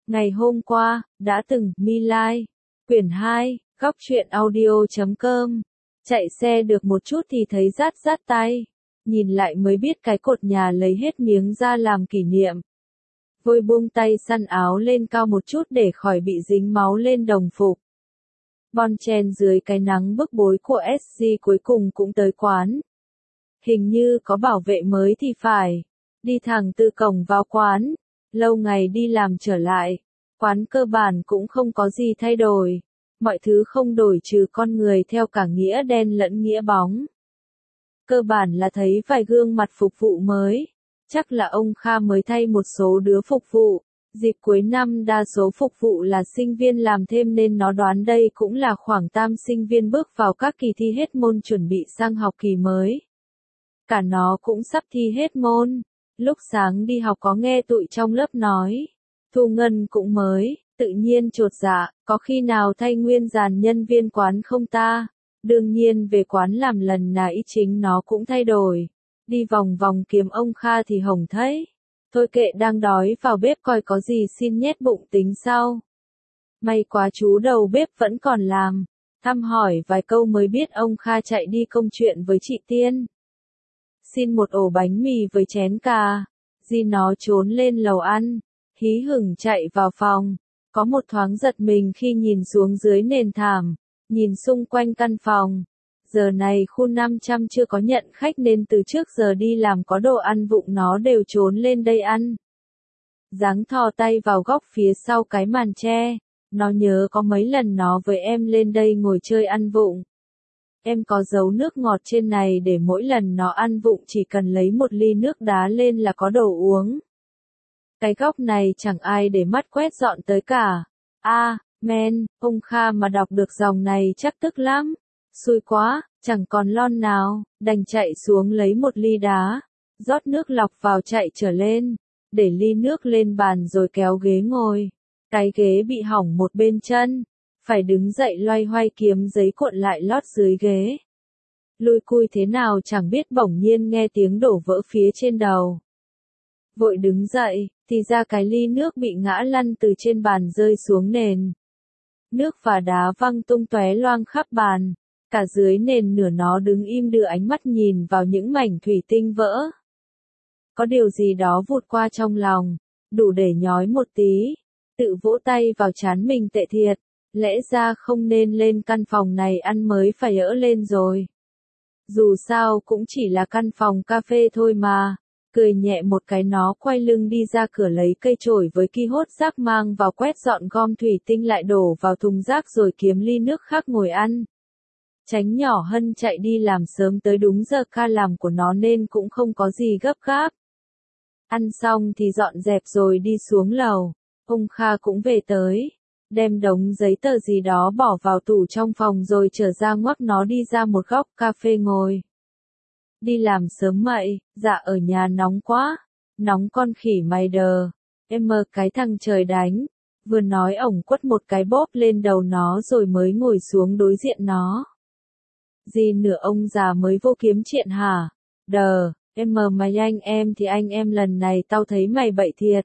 Ngày hôm qua, đã từng, My Lai. Quyển 2, góc truyện audio.com. Chạy xe được một chút thì thấy rát rát tay. Nhìn lại mới biết cái cột nhà lấy hết miếng ra làm kỷ niệm. Vội buông tay săn áo lên cao một chút để khỏi bị dính máu lên đồng phục. Bon chen dưới cái nắng bức bối của SG cuối cùng cũng tới quán. Hình như có bảo vệ mới thì phải. Đi thẳng từ cổng vào quán. Lâu ngày đi làm trở lại. Quán cơ bản cũng không có gì thay đổi. Mọi thứ không đổi trừ con người theo cả nghĩa đen lẫn nghĩa bóng. Cơ bản là thấy vài gương mặt phục vụ mới. Chắc là ông Kha mới thay một số đứa phục vụ. Dịp cuối năm đa số phục vụ là sinh viên làm thêm nên nó đoán đây cũng là khoảng tam sinh viên bước vào các kỳ thi hết môn chuẩn bị sang học kỳ mới. Cả nó cũng sắp thi hết môn. Lúc sáng đi học có nghe tụi trong lớp nói. Thu Ngân cũng mới, tự nhiên chột dạ, có khi nào thay nguyên dàn nhân viên quán không ta? Đương nhiên về quán làm lần nào ý chính nó cũng thay đổi. Đi vòng vòng kiếm ông Kha thì hổng thấy. Thôi kệ đang đói vào bếp coi có gì xin nhét bụng tính sau. May quá chú đầu bếp vẫn còn làm. Thăm hỏi vài câu mới biết ông Kha chạy đi công chuyện với chị Tiên. Xin một ổ bánh mì với chén cà. Di nó trốn lên lầu ăn. Hí hửng chạy vào phòng. Có một thoáng giật mình khi nhìn xuống dưới nền thảm. Nhìn xung quanh căn phòng. Giờ này khu 500 chưa có nhận khách nên từ trước giờ đi làm có đồ ăn vụng nó đều trốn lên đây ăn. Dáng thò tay vào góc phía sau cái màn tre. Nó nhớ có mấy lần nó với em lên đây ngồi chơi ăn vụng. Em có giấu nước ngọt trên này để mỗi lần nó ăn vụng chỉ cần lấy một ly nước đá lên là có đồ uống. Cái góc này chẳng ai để mắt quét dọn tới cả. Men, ông Kha mà đọc được dòng này chắc tức lắm. Xui quá, chẳng còn lon nào, đành chạy xuống lấy một ly đá. Rót nước lọc vào chạy trở lên. Để ly nước lên bàn rồi kéo ghế ngồi. Cái ghế bị hỏng một bên chân. Phải đứng dậy loay hoay kiếm giấy cuộn lại lót dưới ghế. Lui cui thế nào chẳng biết bỗng nhiên nghe tiếng đổ vỡ phía trên đầu. Vội đứng dậy, thì ra cái ly nước bị ngã lăn từ trên bàn rơi xuống nền. Nước và đá văng tung tóe loang khắp bàn. Cả dưới nền nửa nó đứng im đưa ánh mắt nhìn vào những mảnh thủy tinh vỡ. Có điều gì đó vụt qua trong lòng, đủ để nhói một tí. Tự vỗ tay vào trán mình tệ thiệt. Lẽ ra không nên lên căn phòng này ăn mới phải ỡ lên rồi. Dù sao cũng chỉ là căn phòng cà phê thôi mà. Cười nhẹ một cái nó quay lưng đi ra cửa lấy cây chổi với ki hốt rác mang vào quét dọn gom thủy tinh lại đổ vào thùng rác rồi kiếm ly nước khác ngồi ăn. Tránh nhỏ Hân chạy đi làm sớm tới đúng giờ ca làm của nó nên cũng không có gì gấp gáp. Ăn xong thì dọn dẹp rồi đi xuống lầu. Ông Kha cũng về tới. Đem đống giấy tờ gì đó bỏ vào tủ trong phòng rồi trở ra ngoắc nó đi ra một góc cà phê ngồi. Đi làm sớm mậy, dạ ở nhà nóng quá. Nóng con khỉ mày đờ. Em mơ cái thằng trời đánh. Vừa nói ổng quất một cái bóp lên đầu nó rồi mới ngồi xuống đối diện nó. Gì nữa ông già mới vô kiếm chuyện hả? Đờ, em mờ mày anh em thì anh em lần này tao thấy mày bậy thiệt.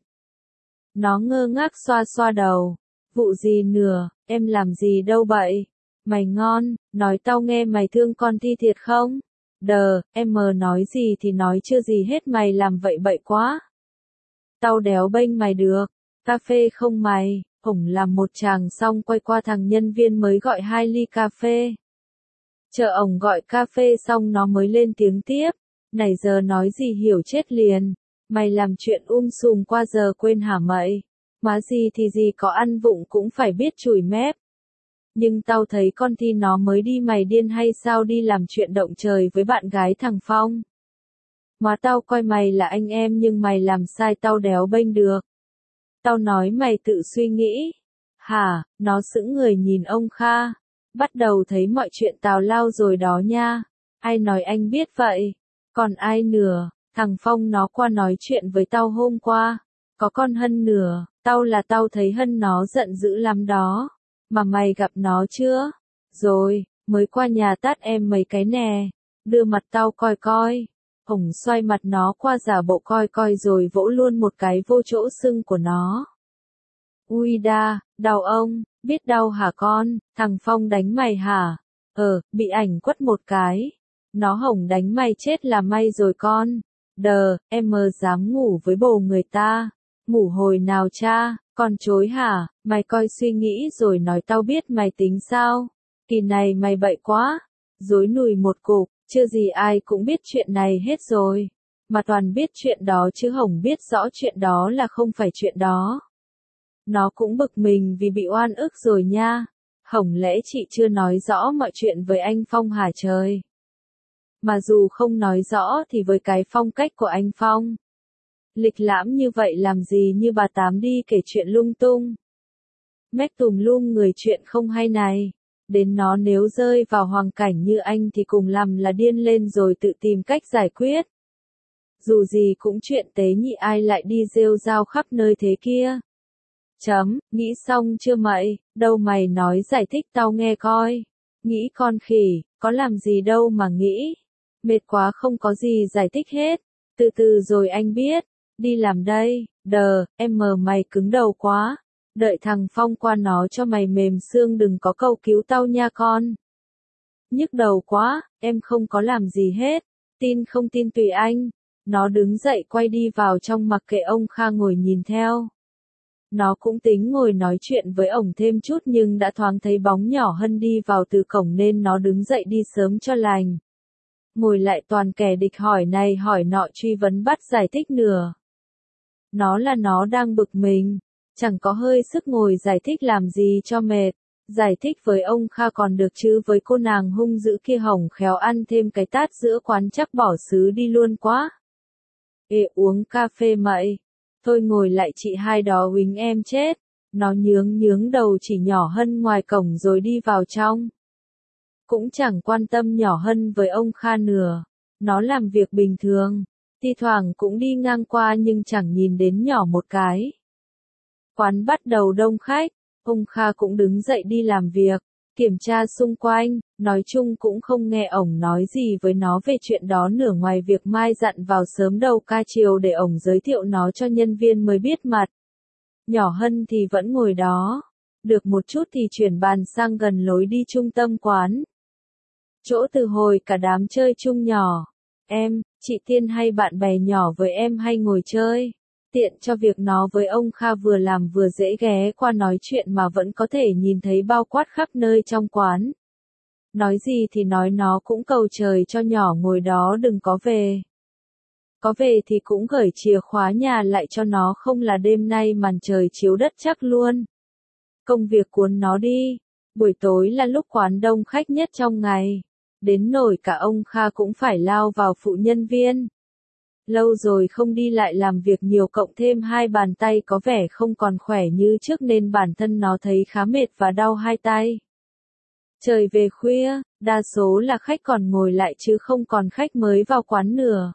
Nó ngơ ngác xoa xoa đầu. Vụ gì nữa, em làm gì đâu bậy. Mày ngon, nói tao nghe mày thương con Thi thiệt không? Đờ, em mờ nói gì thì nói chưa gì hết mày làm vậy bậy quá. Tao đéo bênh mày được. Cà phê không mày, ổng làm một chàng xong quay qua thằng nhân viên mới gọi 2 ly cà phê. Chờ ổng gọi cà phê xong nó mới lên tiếng tiếp. Này giờ nói gì hiểu chết liền. Mày làm chuyện sùm qua giờ quên hả mậy? Má gì thì gì có ăn vụng cũng phải biết chùi mép. Nhưng tao thấy con Thi nó mới đi mày điên hay sao đi làm chuyện động trời với bạn gái thằng Phong. Má tao coi mày là anh em nhưng mày làm sai tao đéo bênh được. Tao nói mày tự suy nghĩ. Hả, nó sững người nhìn ông Kha. Bắt đầu thấy mọi chuyện tào lao rồi đó nha. Ai nói anh biết vậy? Còn ai nữa, thằng Phong nó qua nói chuyện với tao hôm qua. Có con Hân nữa, tao thấy Hân nó giận dữ lắm đó. Mà mày gặp nó chưa? Rồi, mới qua nhà tát em mấy cái nè. Đưa mặt tao coi coi. Ổng xoay mặt nó qua giả bộ coi coi rồi vỗ luôn một cái vô chỗ sưng của nó. Ui đa, đau ông, biết đau hả con, thằng Phong đánh mày hả? Bị ảnh quất một cái. Nó hổng đánh mày chết là may rồi con. Em mơ dám ngủ với bồ người ta. Ngủ hồi nào cha, con chối hả? Mày coi suy nghĩ rồi nói tao biết mày tính sao? Kỳ này mày bậy quá. Dối nùi một cục, chưa gì ai cũng biết chuyện này hết rồi. Mà toàn biết chuyện đó chứ hổng biết rõ chuyện đó là không phải chuyện đó. Nó cũng bực mình vì bị oan ức rồi nha. Hổng lẽ chị chưa nói rõ mọi chuyện với anh Phong hả trời? Mà dù không nói rõ thì với cái phong cách của anh Phong, lịch lãm như vậy làm gì như bà Tám đi kể chuyện lung tung. Mách tùm lum người chuyện không hay này. Đến nó nếu rơi vào hoàn cảnh như anh thì cùng làm là điên lên rồi tự tìm cách giải quyết. Dù gì cũng chuyện tế nhị ai lại đi rêu rao khắp nơi thế kia. Nghĩ xong chưa mày, đâu mày nói giải thích tao nghe coi. Nghĩ con khỉ, có làm gì đâu mà nghĩ. Mệt quá không có gì giải thích hết. Từ từ rồi anh biết. Đi làm đây, em mờ mày cứng đầu quá. Đợi thằng Phong qua nó cho mày mềm xương đừng có cầu cứu tao nha con. Nhức đầu quá, em không có làm gì hết. Tin không tin tùy anh. Nó đứng dậy quay đi vào trong mặc kệ ông Kha ngồi nhìn theo. Nó cũng tính ngồi nói chuyện với ổng thêm chút nhưng đã thoáng thấy bóng nhỏ Hân đi vào từ cổng nên nó đứng dậy đi sớm cho lành. Ngồi lại toàn kẻ địch hỏi này hỏi nọ truy vấn bắt giải thích nửa. Nó đang bực mình, chẳng có hơi sức ngồi giải thích làm gì cho mệt. Giải thích với ông Kha còn được chứ với cô nàng hung dữ kia hỏng khéo ăn thêm cái tát giữa quán chắc bỏ xứ đi luôn quá. Uống cà phê mậy. Thôi ngồi lại chị hai đó huỳnh em chết. Nó nhướng đầu chỉ nhỏ Hân ngoài cổng rồi đi vào trong. Cũng chẳng quan tâm nhỏ Hân với ông Kha nửa. Nó làm việc bình thường. Thi thoảng cũng đi ngang qua nhưng chẳng nhìn đến nhỏ một cái. Quán bắt đầu đông khách. Ông Kha cũng đứng dậy đi làm việc. Kiểm tra xung quanh. Nói chung cũng không nghe ổng nói gì với nó về chuyện đó nửa ngoài việc mai dặn vào sớm đầu ca chiều để ổng giới thiệu nó cho nhân viên mới biết mặt. Nhỏ Hân thì vẫn ngồi đó. Được một chút thì chuyển bàn sang gần lối đi trung tâm quán. Chỗ từ hồi cả đám chơi chung nhỏ. Em, chị Tiên hay bạn bè nhỏ với em hay ngồi chơi. Tiện cho việc nó với ông Kha vừa làm vừa dễ ghé qua nói chuyện mà vẫn có thể nhìn thấy bao quát khắp nơi trong quán. Nói gì thì nói nó cũng cầu trời cho nhỏ ngồi đó đừng có về. Có về thì cũng gửi chìa khóa nhà lại cho nó không là đêm nay màn trời chiếu đất chắc luôn. Công việc cuốn nó đi. Buổi tối là lúc quán đông khách nhất trong ngày. Đến nổi cả ông Kha cũng phải lao vào phụ nhân viên. Lâu rồi không đi lại làm việc nhiều cộng thêm hai bàn tay có vẻ không còn khỏe như trước nên bản thân nó thấy khá mệt và đau hai tay. Trời về khuya, đa số là khách còn ngồi lại chứ không còn khách mới vào quán nữa.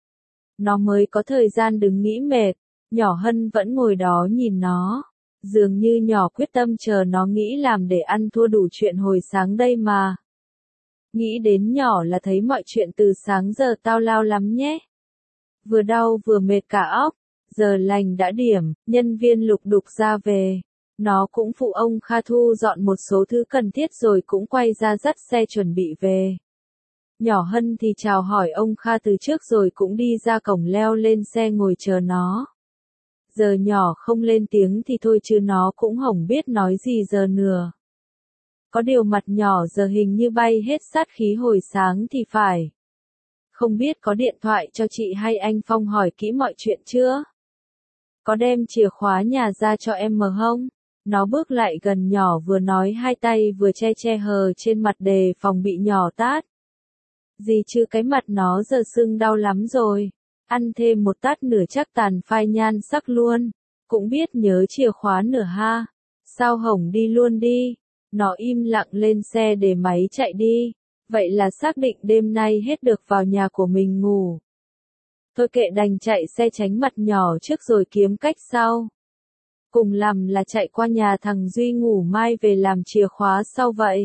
Nó mới có thời gian đứng nghĩ mệt, nhỏ Hân vẫn ngồi đó nhìn nó. Dường như nhỏ quyết tâm chờ nó nghĩ làm để ăn thua đủ chuyện hồi sáng đây mà. Nghĩ đến nhỏ là thấy mọi chuyện từ sáng giờ tao lao lắm nhé. Vừa đau vừa mệt cả óc, giờ lành đã điểm, nhân viên lục đục ra về. Nó cũng phụ ông Kha thu dọn một số thứ cần thiết rồi cũng quay ra dắt xe chuẩn bị về. Nhỏ Hân thì chào hỏi ông Kha từ trước rồi cũng đi ra cổng leo lên xe ngồi chờ nó. Giờ nhỏ không lên tiếng thì thôi chứ nó cũng hổng biết nói gì giờ nữa. Có điều mặt nhỏ giờ hình như bay hết sát khí hồi sáng thì phải. Không biết có điện thoại cho chị hay anh Phong hỏi kỹ mọi chuyện chưa? Có đem chìa khóa nhà ra cho em mờ không? Nó bước lại gần nhỏ vừa nói hai tay vừa che hờ trên mặt đề phòng bị nhỏ tát. Gì chứ cái mặt nó giờ sưng đau lắm rồi. Ăn thêm một tát nửa chắc tàn phai nhan sắc luôn. Cũng biết nhớ chìa khóa nửa ha. Sao hổng đi luôn đi. Nó im lặng lên xe để máy chạy đi. Vậy là xác định đêm nay hết được vào nhà của mình ngủ. Thôi kệ đành chạy xe tránh mặt nhỏ trước rồi kiếm cách sau. Cùng lắm là chạy qua nhà thằng Duy ngủ mai về làm chìa khóa sau vậy.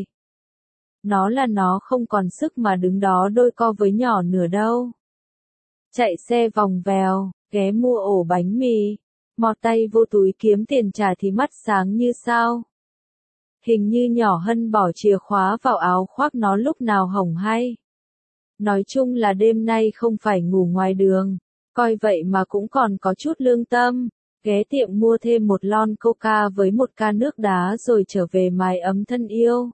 Nó không còn sức mà đứng đó đôi co với nhỏ nửa đâu. Chạy xe vòng vèo, ghé mua ổ bánh mì. mò tay vô túi kiếm tiền trả thì mắt sáng như sao. Hình như nhỏ Hân bỏ chìa khóa vào áo khoác nó lúc nào hỏng hay. Nói chung là đêm nay không phải ngủ ngoài đường, coi vậy mà cũng còn có chút lương tâm, ghé tiệm mua thêm một lon coca với một can nước đá rồi trở về mái ấm thân yêu.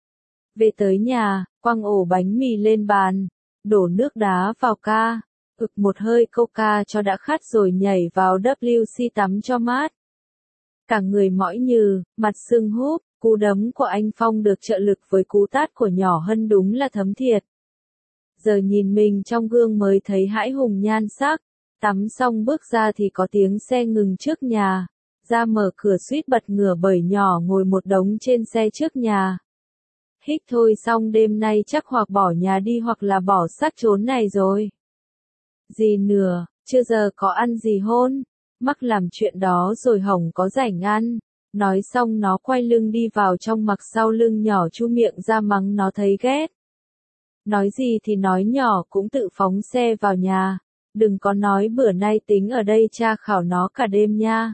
Về tới nhà, quăng ổ bánh mì lên bàn, đổ nước đá vào ca, ực một hơi coca cho đã khát rồi nhảy vào WC tắm cho mát. Cả người mỏi nhừ, mặt sưng húp, cú đấm của anh Phong được trợ lực với cú tát của nhỏ Hân đúng là thấm thiệt. Giờ nhìn mình trong gương mới thấy hãi hùng nhan sắc, tắm xong bước ra thì có tiếng xe ngừng trước nhà, ra mở cửa suýt bật ngửa bởi nhỏ ngồi một đống trên xe trước nhà. Hích thôi xong đêm nay chắc hoặc bỏ nhà đi hoặc là bỏ xác trốn này rồi. Gì nữa, chưa giờ có ăn gì hôn, mắc làm chuyện đó rồi hỏng có rảnh ăn. Nói xong nó quay lưng đi vào trong mặc sau lưng nhỏ chu miệng ra mắng nó thấy ghét. Nói gì thì nói nhỏ cũng tự phóng xe vào nhà. Đừng có nói bữa nay tính ở đây cha khảo nó cả đêm nha.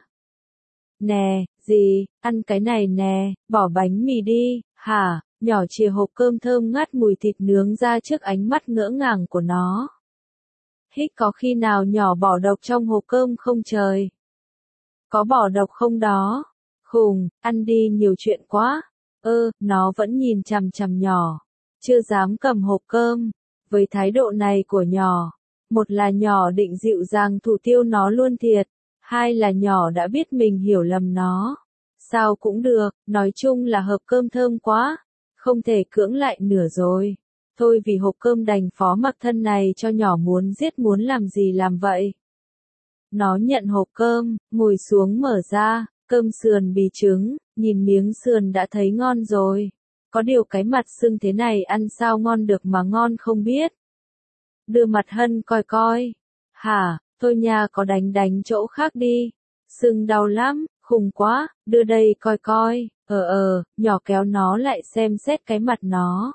Nè, gì, ăn cái này nè, bỏ bánh mì đi, hả, nhỏ chìa hộp cơm thơm ngát mùi thịt nướng ra trước ánh mắt ngỡ ngàng của nó. Hích có khi nào nhỏ bỏ độc trong hộp cơm không trời? Có bỏ độc không đó? Khùng, ăn đi nhiều chuyện quá. Nó vẫn nhìn chằm chằm nhỏ. Chưa dám cầm hộp cơm. Với thái độ này của nhỏ, một là nhỏ định dịu dàng thủ tiêu nó luôn thiệt, hai là nhỏ đã biết mình hiểu lầm nó. Sao cũng được, nói chung là hộp cơm thơm quá, không thể cưỡng lại nửa rồi. Thôi vì hộp cơm đành phó mặc thân này cho nhỏ muốn giết muốn làm gì làm vậy. Nó nhận hộp cơm, ngồi xuống mở ra, cơm sườn bì trứng, nhìn miếng sườn đã thấy ngon rồi. Có điều cái mặt sưng thế này ăn sao ngon được mà ngon không biết. Đưa mặt Hân coi coi. Hả, thôi nha có đánh chỗ khác đi. Sưng đau lắm, khùng quá, đưa đây coi coi. Nhỏ kéo nó lại xem xét cái mặt nó.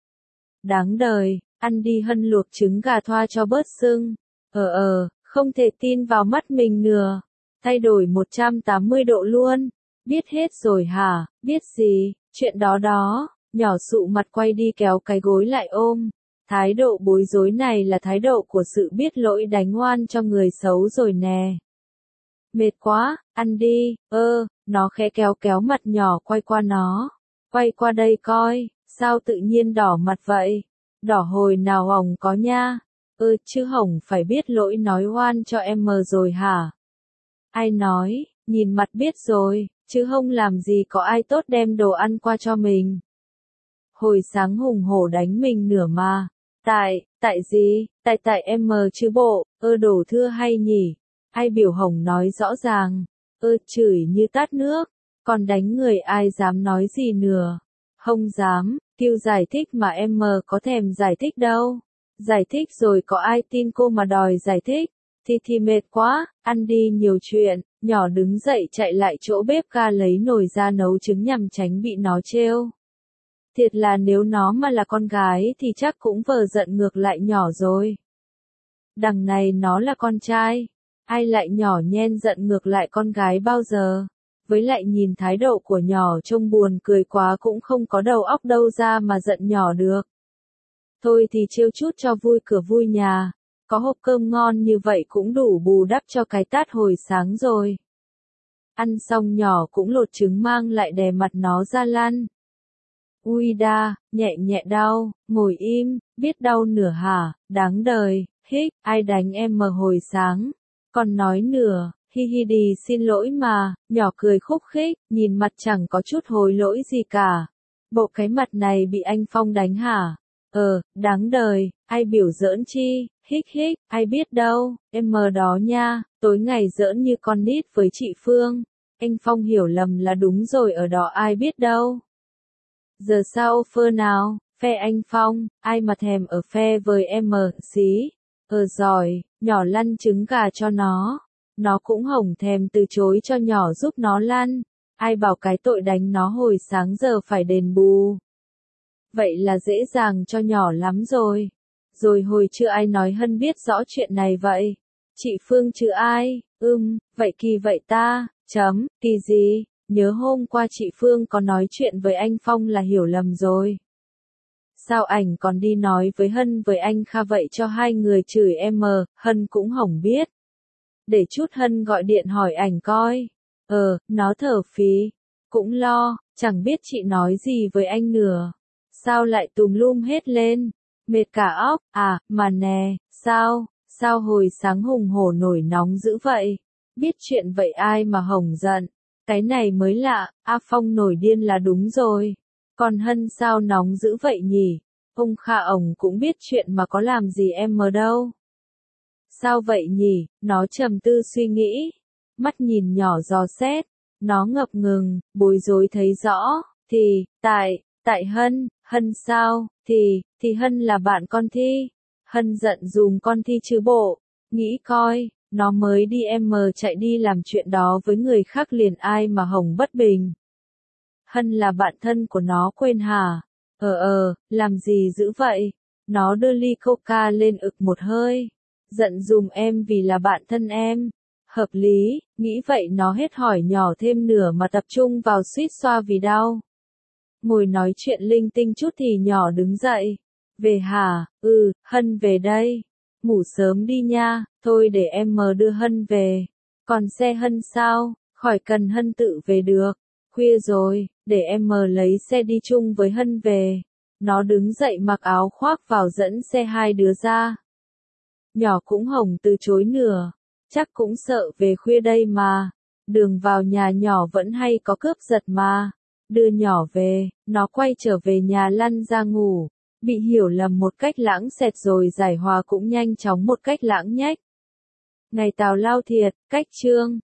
Đáng đời, ăn đi Hân luộc trứng gà thoa cho bớt sưng. Không thể tin vào mắt mình nữa. Thay đổi 180 độ luôn. Biết hết rồi hả, biết gì, chuyện đó, nhỏ sụ mặt quay đi kéo cái gối lại ôm. Thái độ bối rối này là thái độ của sự biết lỗi đánh oan cho người xấu rồi nè. Mệt quá, ăn đi, nó khẽ kéo mặt nhỏ quay qua nó. Quay qua đây coi, sao tự nhiên đỏ mặt vậy? Đỏ hồi nào hỏng có nha. Chứ hỏng phải biết lỗi nói oan cho em mờ rồi hả? Ai nói, nhìn mặt biết rồi, chứ không làm gì có ai tốt đem đồ ăn qua cho mình. Hồi sáng hùng hổ đánh mình nửa mà. Tại gì, tại em mờ chứ bộ, đổ thưa hay nhỉ? Ai biểu hỏng nói rõ ràng, chửi như tát nước, còn đánh người ai dám nói gì nữa. Không dám, kêu giải thích mà em mờ có thèm giải thích đâu. Giải thích rồi có ai tin cô mà đòi giải thích, thì mệt quá, ăn đi nhiều chuyện, nhỏ đứng dậy chạy lại chỗ bếp ga lấy nồi ra nấu trứng nhằm tránh bị nó trêu. Thiệt là nếu nó mà là con gái thì chắc cũng vờ giận ngược lại nhỏ rồi. Đằng này nó là con trai, ai lại nhỏ nhen giận ngược lại con gái bao giờ. Với lại nhìn thái độ của nhỏ trông buồn cười quá cũng không có đầu óc đâu ra mà giận nhỏ được. Thôi thì trêu chút cho vui cửa vui nhà, có hộp cơm ngon như vậy cũng đủ bù đắp cho cái tát hồi sáng rồi. Ăn xong nhỏ cũng lột trứng mang lại đè mặt nó ra lăn. Ui đa, nhẹ đau, ngồi im, biết đau nửa hả, đáng đời, hích, ai đánh em mà hồi sáng. Còn nói nửa, hi đi xin lỗi mà, nhỏ cười khúc khích, nhìn mặt chẳng có chút hối lỗi gì cả. Bộ cái mặt này bị anh Phong đánh hả? Đáng đời, ai biểu giỡn chi, hích, ai biết đâu, em mờ đó nha, tối ngày giỡn như con nít với chị Phương. Anh Phong hiểu lầm là đúng rồi ở đó ai biết đâu. Giờ sao phơ nào, phe anh Phong, ai mà thèm ở phe với em mờ, xí. Giỏi, nhỏ lăn trứng gà cho nó cũng hổng thèm từ chối cho nhỏ giúp nó lăn. Ai bảo cái tội đánh nó hồi sáng giờ phải đền bù. Vậy là dễ dàng cho nhỏ lắm rồi. Rồi hồi trưa ai nói Hân biết rõ chuyện này vậy. Chị Phương chứ ai, vậy kỳ vậy ta, kỳ gì, nhớ hôm qua chị Phương có nói chuyện với anh Phong là hiểu lầm rồi. Sao ảnh còn đi nói với Hân với anh Kha vậy cho hai người chửi em Hân cũng hổng biết. Để chút Hân gọi điện hỏi ảnh coi. Nó thở phì. Cũng lo, chẳng biết chị nói gì với anh nữa. Sao lại tùm lum hết lên? Mệt cả óc, mà nè, sao hồi sáng hùng hổ nổi nóng dữ vậy? Biết chuyện vậy ai mà hổng giận? Cái này mới lạ, A Phong nổi điên là đúng rồi. Còn Hân sao nóng dữ vậy nhỉ? Ông Kha ổng cũng biết chuyện mà có làm gì em đâu. Sao vậy nhỉ? Nó trầm tư suy nghĩ. Mắt nhìn nhỏ dò xét. Nó ngập ngừng, bối rối thấy rõ. Tại Hân sao? Thì Hân là bạn con Thi. Hân giận dùm con Thi chứ bộ. Nghĩ coi, nó mới đi chạy đi làm chuyện đó với người khác liền ai mà hồng bất bình. Hân là bạn thân của nó quên hả? Làm gì dữ vậy? Nó đưa ly coca lên ực một hơi. Giận dùm em vì là bạn thân em. Hợp lý, nghĩ vậy nó hết hỏi nhỏ thêm nửa mà tập trung vào suýt xoa vì đau. Ngồi nói chuyện linh tinh chút thì nhỏ đứng dậy. Về hả? Hân về đây. Ngủ sớm đi nha, thôi để em đưa Hân về. Còn xe Hân sao? Khỏi cần Hân tự về được. Khuya rồi, để em lấy xe đi chung với Hân về. Nó đứng dậy mặc áo khoác vào dẫn xe hai đứa ra. Nhỏ cũng hổng từ chối nửa. Chắc cũng sợ về khuya đây mà. Đường vào nhà nhỏ vẫn hay có cướp giật mà. Đưa nhỏ về, nó quay trở về nhà lăn ra ngủ. Bị hiểu lầm một cách lãng xẹt rồi giải hòa cũng nhanh chóng một cách lãng nhách. Ngày tào lao thiệt, cách chương.